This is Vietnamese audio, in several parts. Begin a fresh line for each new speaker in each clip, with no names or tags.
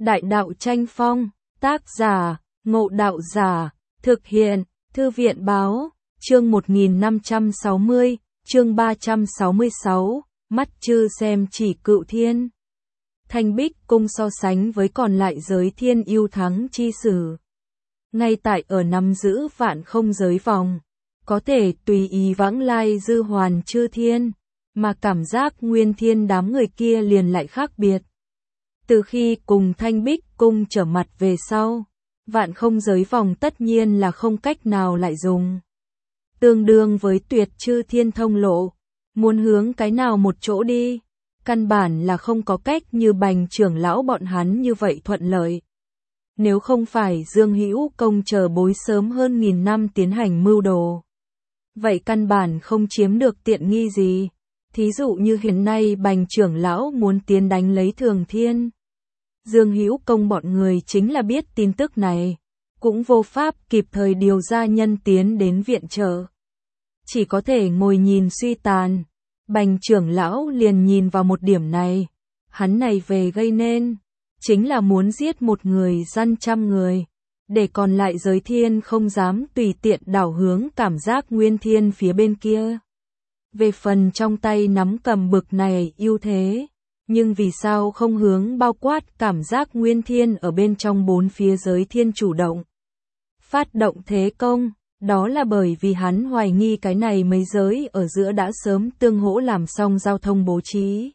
Đại đạo tranh phong, tác giả, Ngộ Đạo Giả, thực hiện, Thư viện báo, chương 1560, chương 366, mắt chư xem chỉ cựu thiên. Thanh Bích Cung so sánh với còn lại giới thiên yêu thắng chi sử. Ngay tại ở nắm giữ vạn không giới vòng, có thể tùy ý vãng lai dư hoàn chư thiên, mà cảm giác nguyên thiên đám người kia liền lại khác biệt. Từ khi cùng Thanh Bích Cung trở mặt về sau, vạn không giới vòng tất nhiên là không cách nào lại dùng. Tương đương với tuyệt chư thiên thông lộ, muốn hướng cái nào một chỗ đi, căn bản là không có cách như Bành trưởng lão bọn hắn như vậy thuận lợi. Nếu không phải Dương Hữu Công chờ bối sớm hơn 1000 năm tiến hành mưu đồ, vậy căn bản không chiếm được tiện nghi gì. Thí dụ như hiện nay Bành trưởng lão muốn tiến đánh lấy Thường Thiên. Dương Hữu Công bọn người chính là biết tin tức này, cũng vô pháp kịp thời điều ra nhân tiến đến viện trợ. Chỉ có thể ngồi nhìn suy tàn. Bành trưởng lão liền nhìn vào một điểm này. Hắn này về gây nên, chính là muốn giết một người dăn trăm người, để còn lại giới thiên không dám tùy tiện đảo hướng cảm giác nguyên thiên phía bên kia. Về phần trong tay nắm cầm bực này ưu thế, nhưng vì sao không hướng bao quát cảm giác nguyên thiên ở bên trong bốn phía giới thiên chủ động phát động thế công, đó là bởi vì hắn hoài nghi cái này mấy giới ở giữa đã sớm tương hỗ làm xong giao thông bố trí.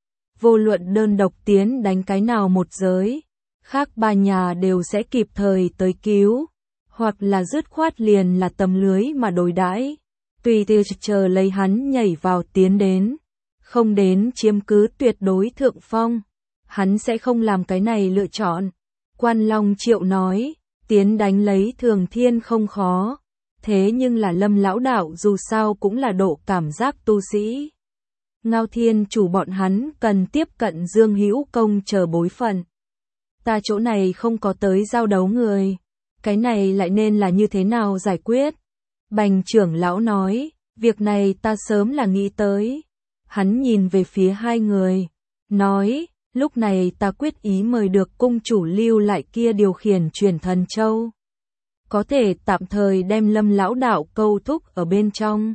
Vô luận đơn độc tiến đánh cái nào một giới, khác ba nhà đều sẽ kịp thời tới cứu, hoặc là dứt khoát liền là tầm lưới mà đối đãi, tùy theo chờ lấy hắn nhảy vào tiến đến, không đến chiếm cứ tuyệt đối thượng phong, hắn sẽ không làm cái này lựa chọn. Quan Long Triệu nói, tiến đánh lấy Thường Thiên không khó, thế nhưng là Lâm lão đạo dù sao cũng là độ cảm giác tu sĩ. Ngao Thiên chủ bọn hắn cần tiếp cận Dương Hữu Công chờ bối phận. Ta chỗ này không có tới giao đấu người, cái này lại nên là như thế nào giải quyết? Bành trưởng lão nói, việc này ta sớm là nghĩ tới. Hắn nhìn về phía hai người, nói, lúc này ta quyết ý mời được cung chủ lưu lại kia điều khiển truyền thần châu. Có thể tạm thời đem Lâm lão đạo câu thúc ở bên trong.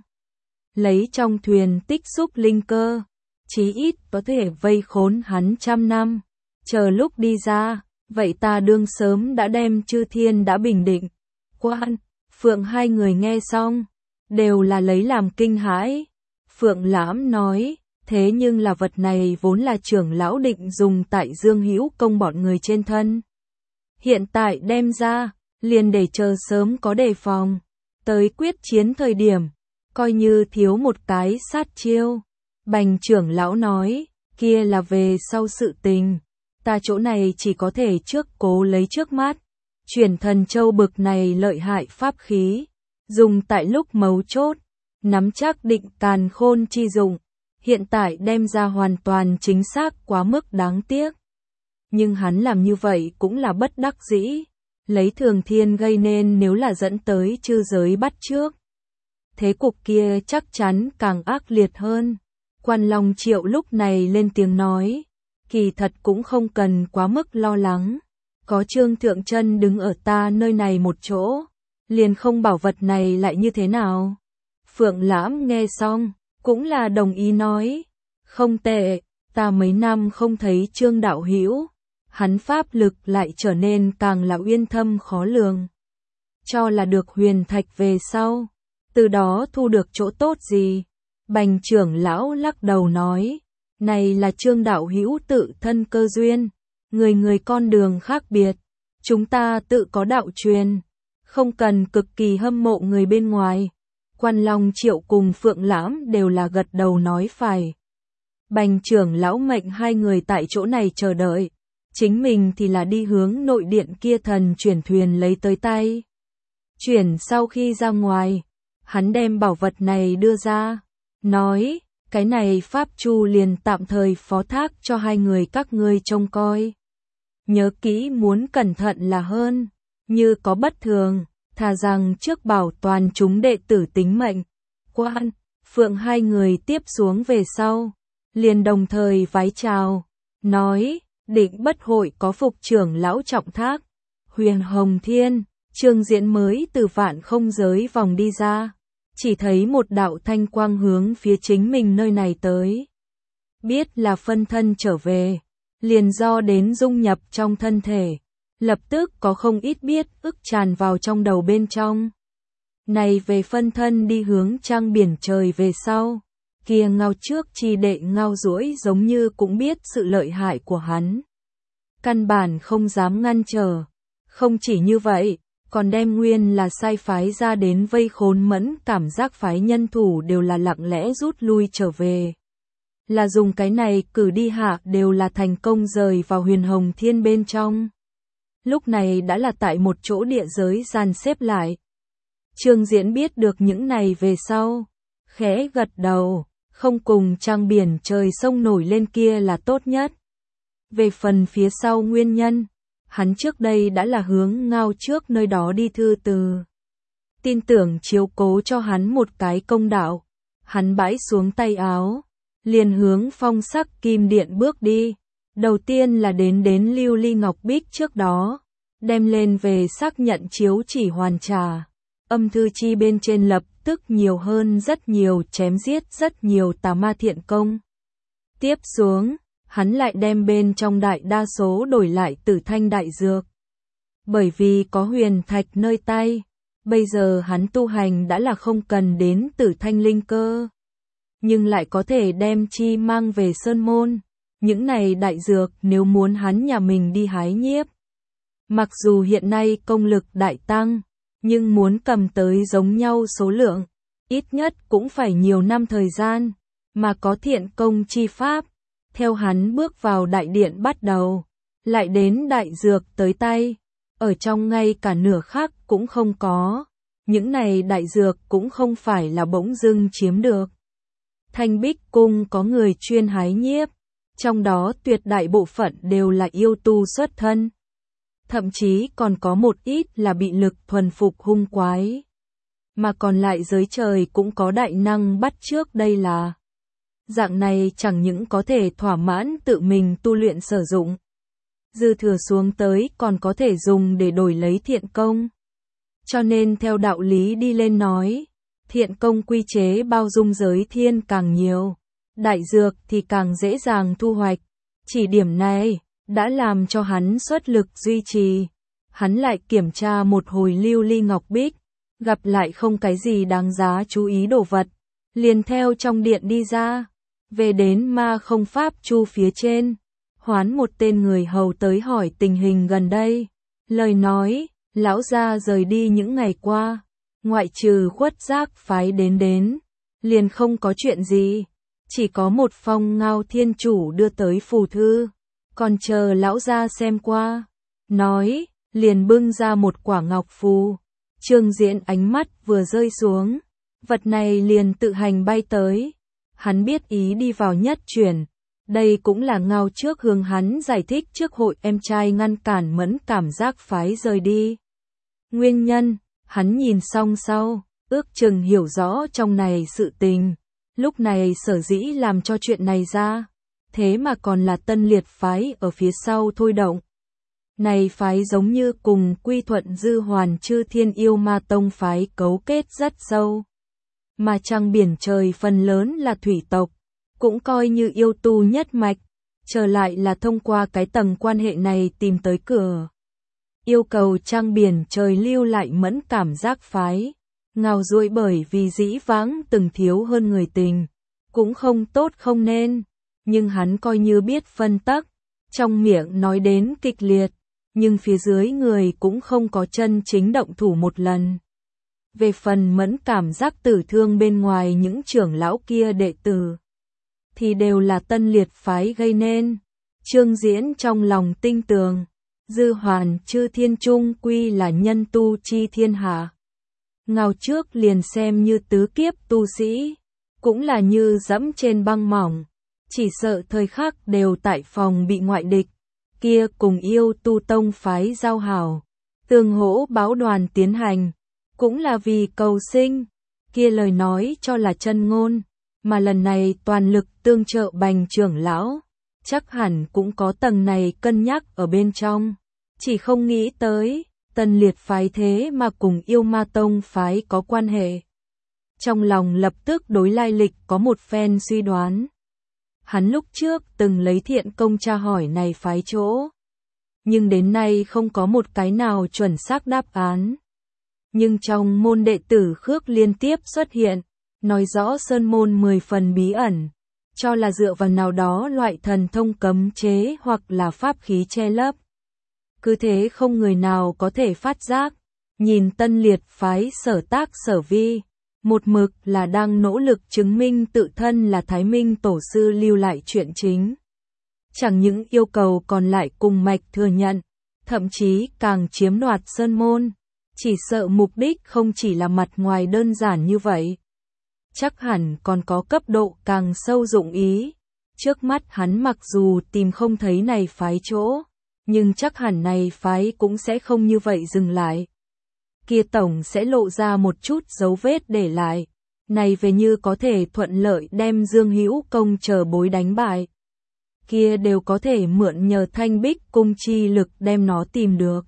Lấy trong thuyền tích xúc linh cơ, chí ít có thể vây khốn hắn 100 năm. Chờ lúc đi ra, vậy ta đương sớm đã đem chư thiên đã bình định. Quan, Phượng hai người nghe xong, đều là lấy làm kinh hãi. Phượng Lãm nói, thế nhưng là vật này vốn là trưởng lão định dùng tại Dương Hữu Công bọn người trên thân. Hiện tại đem ra, liền để chờ sớm có đề phòng. Tới quyết chiến thời điểm, coi như thiếu một cái sát chiêu. Bành trưởng lão nói, kia là về sau sự tình. Ta chỗ này chỉ có thể trước cố lấy trước mắt. Chuyển thần châu bực này lợi hại pháp khí, dùng tại lúc mấu chốt, nắm chắc định càn khôn chi dụng. Hiện tại đem ra hoàn toàn chính xác quá mức đáng tiếc. Nhưng hắn làm như vậy cũng là bất đắc dĩ. Lấy Thường Thiên gây nên nếu là dẫn tới chư giới bắt trước, thế cục kia chắc chắn càng ác liệt hơn. Quan Long Triệu lúc này lên tiếng nói, kỳ thật cũng không cần quá mức lo lắng. Có Trương Thượng Chân đứng ở ta nơi này một chỗ, liền không bảo vật này lại như thế nào. Phượng Lãm nghe xong, cũng là đồng ý nói, không tệ, ta mấy năm không thấy Trương đạo hữu, hắn pháp lực lại trở nên càng là uyên thâm khó lường. Cho là được huyền thạch về sau, từ đó thu được chỗ tốt gì? Bành trưởng lão lắc đầu nói, này là Trương đạo hữu tự thân cơ duyên, người người con đường khác biệt, chúng ta tự có đạo truyền, không cần cực kỳ hâm mộ người bên ngoài. Quan Long Triệu cùng Phượng Lãm đều là gật đầu nói phải. Bành trưởng lão mệnh hai người tại chỗ này chờ đợi, chính mình thì là đi hướng nội điện kia thần chuyển thuyền lấy tới tay. Chuyển sau khi ra ngoài, hắn đem bảo vật này đưa ra, nói, cái này pháp chu liền tạm thời phó thác cho hai người các ngươi trông coi. Nhớ kỹ muốn cẩn thận là hơn, như có bất thường, thà rằng trước bảo toàn chúng đệ tử tính mệnh. Quan, Phượng hai người tiếp xuống về sau, liền đồng thời vái chào, nói, định bất hội có phục trưởng lão trọng thác. Huyền Hồng Thiên, Trương Diễn mới từ vạn không giới vòng đi ra, chỉ thấy một đạo thanh quang hướng phía chính mình nơi này tới. Biết là phân thân trở về, liền do đến dung nhập trong thân thể, lập tức có không ít biết ức tràn vào trong đầu bên trong. Này về phân thân đi hướng trăng biển trời về sau, kia Ngao trước chi đệ Ngao Duỗi giống như cũng biết sự lợi hại của hắn. Căn bản không dám ngăn trở, không chỉ như vậy, còn đem nguyên là sai phái ra đến vây khốn Mẫn Cảm Giác phái nhân thủ đều là lặng lẽ rút lui trở về. Là dùng cái này cử đi hạ đều là thành công rời vào Huyền Hồng Thiên bên trong. Lúc này đã là tại một chỗ địa giới dàn xếp lại. Trương Diễn biết được những này về sau, khẽ gật đầu, không cùng trăng biển trời sông nổi lên kia là tốt nhất. Về phần phía sau nguyên nhân, hắn trước đây đã là hướng Ngao trước nơi đó đi thư từ. Tin tưởng chiếu cố cho hắn một cái công đạo. Hắn bãi xuống tay áo, liền hướng Phong Sắc Kim Điện bước đi. Đầu tiên là đến Lưu Ly Ngọc Bích trước đó, đem lên về xác nhận chiếu chỉ hoàn trả. Âm thư chi bên trên lập tức nhiều hơn rất nhiều, chém giết rất nhiều tà ma thiện công. Tiếp xuống, hắn lại đem bên trong đại đa số đổi lại Tử Thanh đại dược. Bởi vì có huyền thạch nơi tay, bây giờ hắn tu hành đã là không cần đến Tử Thanh linh cơ, nhưng lại có thể đem chi mang về sơn môn. Những này đại dược nếu muốn hắn nhà mình đi hái nhiếp, mặc dù hiện nay công lực đại tăng, nhưng muốn cầm tới giống nhau số lượng, ít nhất cũng phải nhiều năm thời gian, mà có thiện công chi pháp. Theo hắn bước vào đại điện bắt đầu, lại đến đại dược tới tay, ở trong ngay cả nửa khắc cũng không có. Những này đại dược cũng không phải là bỗng dưng chiếm được. Thanh Bích Cung có người chuyên hái nhiếp, trong đó tuyệt đại bộ phận đều là yêu tu xuất thân. Thậm chí còn có một ít là bị lực thuần phục hung quái. Mà còn lại giới trời cũng có đại năng bắt trước đây là. Dạng này chẳng những có thể thỏa mãn tự mình tu luyện sử dụng. Dư thừa xuống tới còn có thể dùng để đổi lấy thiện công. Cho nên theo đạo lý đi lên nói, thiện công quy chế bao dung giới thiên càng nhiều, đại dược thì càng dễ dàng thu hoạch. Chỉ điểm này đã làm cho hắn xuất lực duy trì. Hắn lại kiểm tra một hồi Lưu Ly Ngọc Bích, gặp lại không cái gì đáng giá chú ý đồ vật, liền theo trong điện đi ra, về đến Ma Không Pháp Chu phía trên, hoán một tên người hầu tới hỏi tình hình gần đây. Lời nói, lão gia rời đi những ngày qua, ngoại trừ Khuất Giác phái đến, liền không có chuyện gì, chỉ có một phong Ngao Thiên Chủ đưa tới phù thư, còn chờ lão gia xem qua. Nói, liền bưng ra một quả ngọc phù. Trương Diễn ánh mắt vừa rơi xuống, vật này liền tự hành bay tới. Hắn biết ý đi vào nhất chuyển. Đây cũng là Ngao trước hướng hắn giải thích trước hội em trai ngăn cản Mẫn Cảm Giác phái rời đi. Nguyên nhân, hắn nhìn xong sau, ước chừng hiểu rõ trong này sự tình. Lúc này sở dĩ làm cho chuyện này ra, thế mà còn là Tân Liệt phái ở phía sau thôi động. Này phái giống như cùng Quy Thuận Dư Hoàn Chư Thiên Yêu Ma Tông phái cấu kết rất sâu. Mà trăng biển trời phần lớn là thủy tộc, cũng coi như yêu tu nhất mạch, trở lại là thông qua cái tầng quan hệ này tìm tới cửa. Yêu cầu trăng biển trời lưu lại Mẫn Cảm Giác phái. Ngao Duỗi bởi vì dĩ vãng từng thiếu hơn người tình, cũng không tốt không nên, nhưng hắn coi như biết phân tắc, trong miệng nói đến kịch liệt, nhưng phía dưới người cũng không có chân chính động thủ một lần. Về phần Mẫn Cảm Giác tử thương bên ngoài những trưởng lão kia đệ tử, thì đều là Tân Liệt phái gây nên. Trương Diễn trong lòng tinh tường, Dư Hoàn Chư Thiên trung quy là nhân tu chi thiên hạ. Ngao trước liền xem như tứ kiếp tu sĩ, cũng là như dẫm trên băng mỏng, chỉ sợ thời khắc đều tại phòng bị ngoại địch, kia cùng yêu tu tông phái giao hảo, tương hỗ báo đoàn tiến hành, cũng là vì cầu sinh, kia lời nói cho là chân ngôn, mà lần này toàn lực tương trợ Bành trưởng lão, chắc hẳn cũng có tầng này cân nhắc ở bên trong. Chỉ không nghĩ tới, Tân Liệt phái thế mà cùng Yêu Ma Tông phái có quan hệ. Trong lòng lập tức đối lai lịch có một phen suy đoán. Hắn lúc trước từng lấy Thiện Công tra hỏi này phái chỗ, nhưng đến nay không có một cái nào chuẩn xác đáp án. Nhưng trong môn đệ tử Khước liên tiếp xuất hiện, nói rõ sơn môn 10 phần bí ẩn, cho là dựa vào nào đó loại thần thông cấm chế hoặc là pháp khí che lấp. Cứ thế không người nào có thể phát giác, nhìn Tân Liệt phái sở tác sở vi, một mực là đang nỗ lực chứng minh tự thân là Thái Minh tổ sư lưu lại chuyện chính. Chẳng những yêu cầu còn lại cùng mạch thừa nhận, thậm chí càng chiếm đoạt sơn môn, chỉ sợ mục đích không chỉ là mặt ngoài đơn giản như vậy. Chắc hẳn còn có cấp độ càng sâu dụng ý. Trước mắt hắn mặc dù tìm không thấy này phái chỗ, nhưng chắc hẳn này phái cũng sẽ không như vậy dừng lại. Kia tổng sẽ lộ ra một chút dấu vết để lại. Này về như có thể thuận lợi đem Dương Hữu Công chờ bối đánh bại. Kia đều có thể mượn nhờ Thanh Bích cung chi lực đem nó tìm được.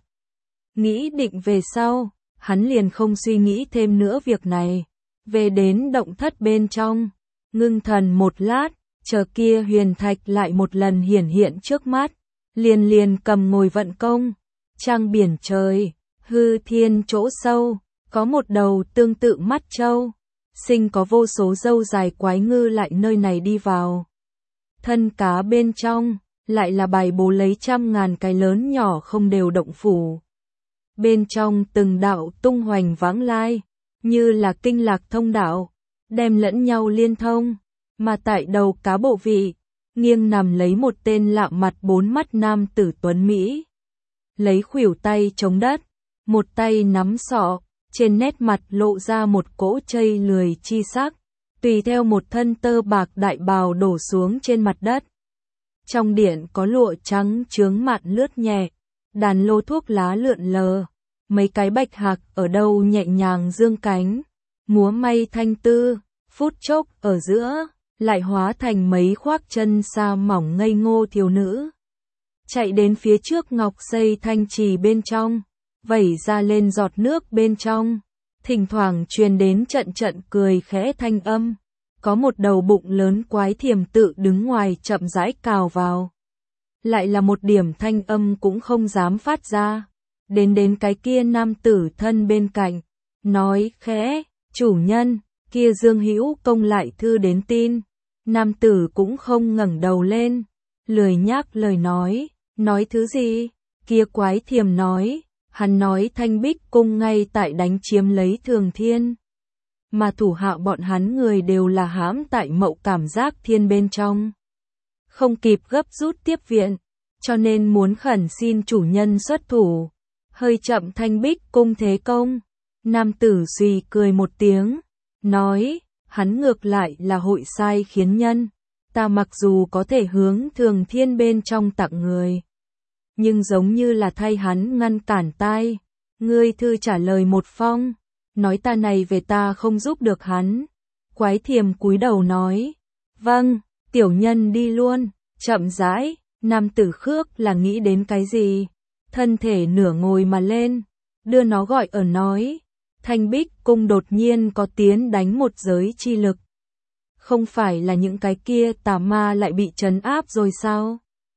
Nghĩ định về sau, hắn liền không suy nghĩ thêm nữa việc này. Về đến động thất bên trong, ngưng thần một lát, chờ kia huyền thạch lại một lần hiển hiện trước mắt, liền cầm ngồi vận công. Trăng biển trời, hư thiên chỗ sâu, có một đầu tương tự mắt trâu, sinh có vô số râu dài quái ngư lại nơi này đi vào. Thân cá bên trong, lại là bài bố lấy trăm ngàn cái lớn nhỏ không đều động phủ. Bên trong từng đạo tung hoành vãng lai, như là kinh lạc thông đạo, đem lẫn nhau liên thông, mà tại đầu cá bộ vị, nghiêng nằm lấy một tên lạ mặt bốn mắt nam tử tuấn Mỹ. Lấy khuỷu tay chống đất, một tay nắm sọ, trên nét mặt lộ ra một cỗ chây lười chi sắc, tùy theo một thân tơ bạc đại bào đổ xuống trên mặt đất. Trong điện có lụa trắng chướng mạn lướt nhẹ, đàn lô thuốc lá lượn lờ, mấy cái bạch hạc ở đâu nhẹ nhàng dương cánh, múa may thanh tư, phút chốc ở giữa, lại hóa thành mấy khoác chân sa mỏng ngây ngô thiếu nữ. Chạy đến phía trước ngọc xây thanh trì bên trong, vẩy ra lên giọt nước bên trong, thỉnh thoảng truyền đến trận trận cười khẽ thanh âm. Có một đầu bụng lớn quái thiềm tự đứng ngoài chậm rãi cào vào. Lại là một điểm thanh âm cũng không dám phát ra. Đến cái kia nam tử thân bên cạnh, nói khẽ, chủ nhân, kia Dương Hữu Công lại thư đến tin. Nam tử cũng không ngẩng đầu lên, lười nhác lời nói thứ gì? Kia quái thiềm nói, hắn nói Thanh Bích cung ngay tại đánh chiếm lấy Thường Thiên. Mà thủ hạ bọn hắn người đều là hãm tại Mậu Cảm Giác Thiên bên trong. Không kịp gấp rút tiếp viện, cho nên muốn khẩn xin chủ nhân xuất thủ. Hơi chậm Thanh Bích cung thế công. Nam tử suy cười một tiếng, nói, hắn ngược lại là hội sai khiến nhân. Ta mặc dù có thể hướng Thường Thiên bên trong tặng người, nhưng giống như là thay hắn ngăn cản tai. Ngươi thư trả lời một phong, nói ta này về ta không giúp được hắn. Quái thiềm cúi đầu nói, vâng, tiểu nhân đi luôn. Chậm rãi, nam tử Khước là nghĩ đến cái gì, thân thể nửa ngồi mà lên, đưa nó gọi ở nói, Thanh Bích cung đột nhiên có tiến đánh một giới chi lực. Không phải là những cái kia tà ma lại bị trấn áp rồi sao?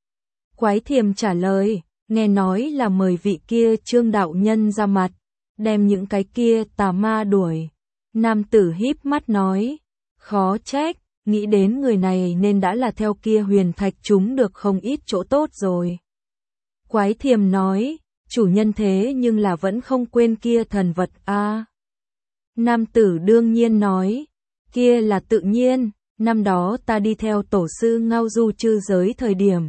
Quái thiềm trả lời, nghe nói là mời vị kia Trương đạo nhân ra mặt, đem những cái kia tà ma đuổi. Nam tử híp mắt nói, khó trách, nghĩ đến người này nên đã là theo kia huyền thạch chúng được không ít chỗ tốt rồi. Quái thiềm nói, chủ nhân thế nhưng là vẫn không quên kia thần vật a. Nam tử đương nhiên nói, kia là tự nhiên, năm đó ta đi theo tổ sư ngao du chư giới thời điểm.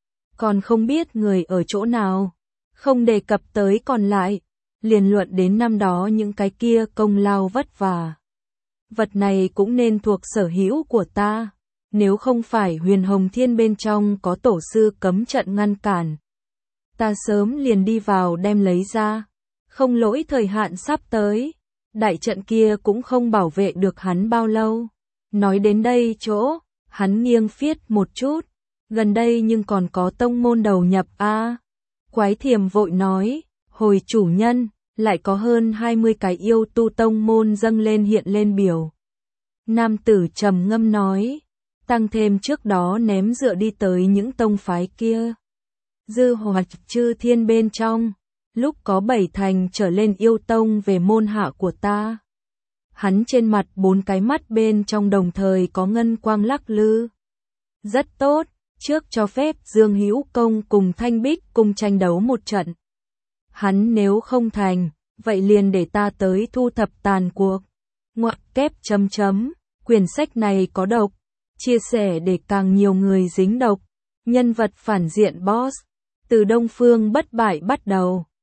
Còn không biết người ở chỗ nào, không đề cập tới còn lại, liền luận đến năm đó những cái kia công lao vất vả. Vật này cũng nên thuộc sở hữu của ta, nếu không phải Huyền Hồng Thiên bên trong có tổ sư cấm trận ngăn cản. Ta sớm liền đi vào đem lấy ra, không lỗi thời hạn sắp tới, đại trận kia cũng không bảo vệ được hắn bao lâu. Nói đến đây chỗ, hắn nghiêng phiết một chút, Gần đây nhưng còn có tông môn đầu nhập a. Quái Thiềm vội nói, hồi chủ nhân, lại có hơn 20 cái yêu tu tông môn dâng lên hiện lên biểu. Nam tử trầm ngâm nói, tăng thêm trước đó ném dựa đi tới những tông phái kia. Dư hoặc chư thiên bên trong, lúc có 7 thành trở lên yêu tông về môn hạ của ta. Hắn trên mặt 4 cái mắt bên trong đồng thời có ngân quang lắc lư. Rất tốt, trước cho phép Dương Hữu Công cùng Thanh Bích cùng tranh đấu một trận. Hắn nếu không thành, vậy liền để ta tới thu thập tàn cuộc. Ngoặc kép chấm chấm, quyển sách này có độc, chia sẻ để càng nhiều người dính độc. Nhân vật phản diện boss, từ Đông Phương bất bại bắt đầu.